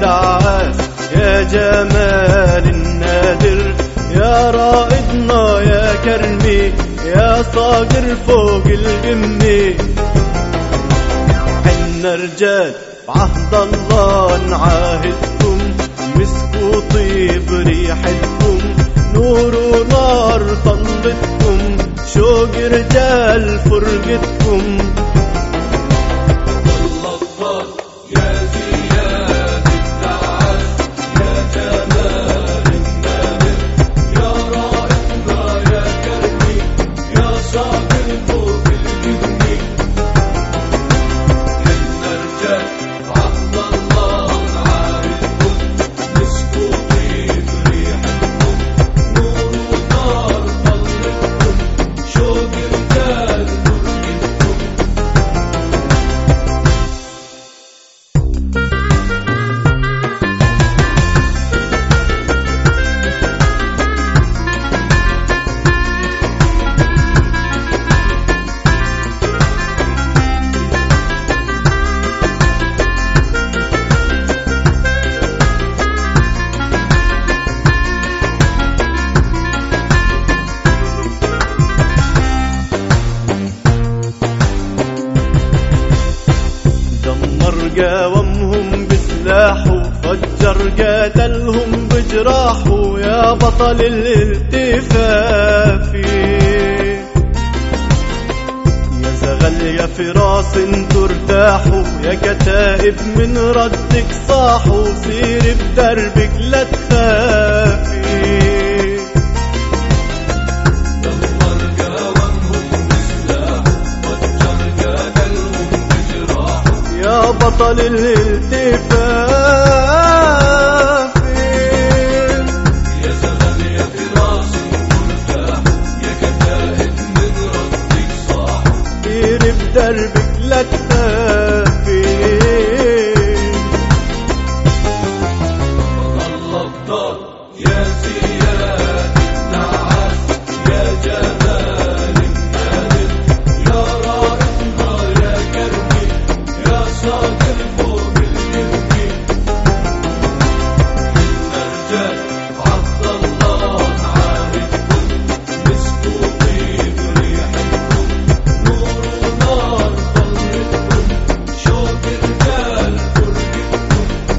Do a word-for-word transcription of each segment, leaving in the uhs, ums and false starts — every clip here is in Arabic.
الدعاس يا جمال النادر، يا رائدنا يا كرمي، يا صاقر فوق الجمي. حنا رجال بعهد الله نعاهدكم، مسكوا طيب ريحتكم، نور ونار طلتكم، شوق رجال فرقتكم. قاومهم بسلاحه، فجر قاتلهم بجراحه، يا بطل الالتفاف. يا زغل يا فراس انتوا ارتاحوا، يا كتائب من ردك صاحوا، سير بدربك لا تخافي. يا بطل الالتفاف. يا زغل يا فراس مرتاح، يا كتائب من ردك صاح، سير بدربك لا تخافي. بطل الأبطال يا زياد النعاس، يا جمال النادر، يا رائدنا يا كرمي، يا صاقر فوق الجمي. حنا رجال بعهد الله نعاهدكم، مسكوا طيب ريحتكم، نور ونار طلتكم، شوق رجال فرقتكم.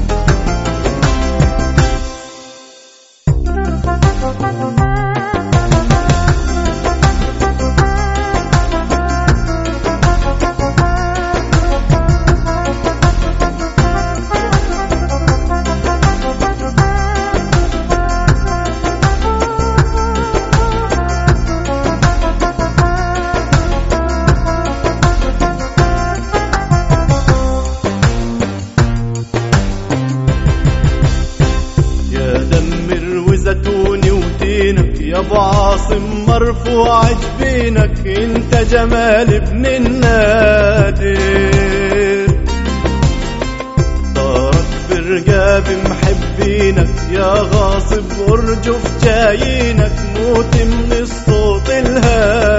زيتوني وتينك، يا ابو عاصم مرفوع جبينك، انت جمال ابن النادر. طارك في رقاب محبينك، يا غاصب ارجف جايينك، موت من الصوت الهادي.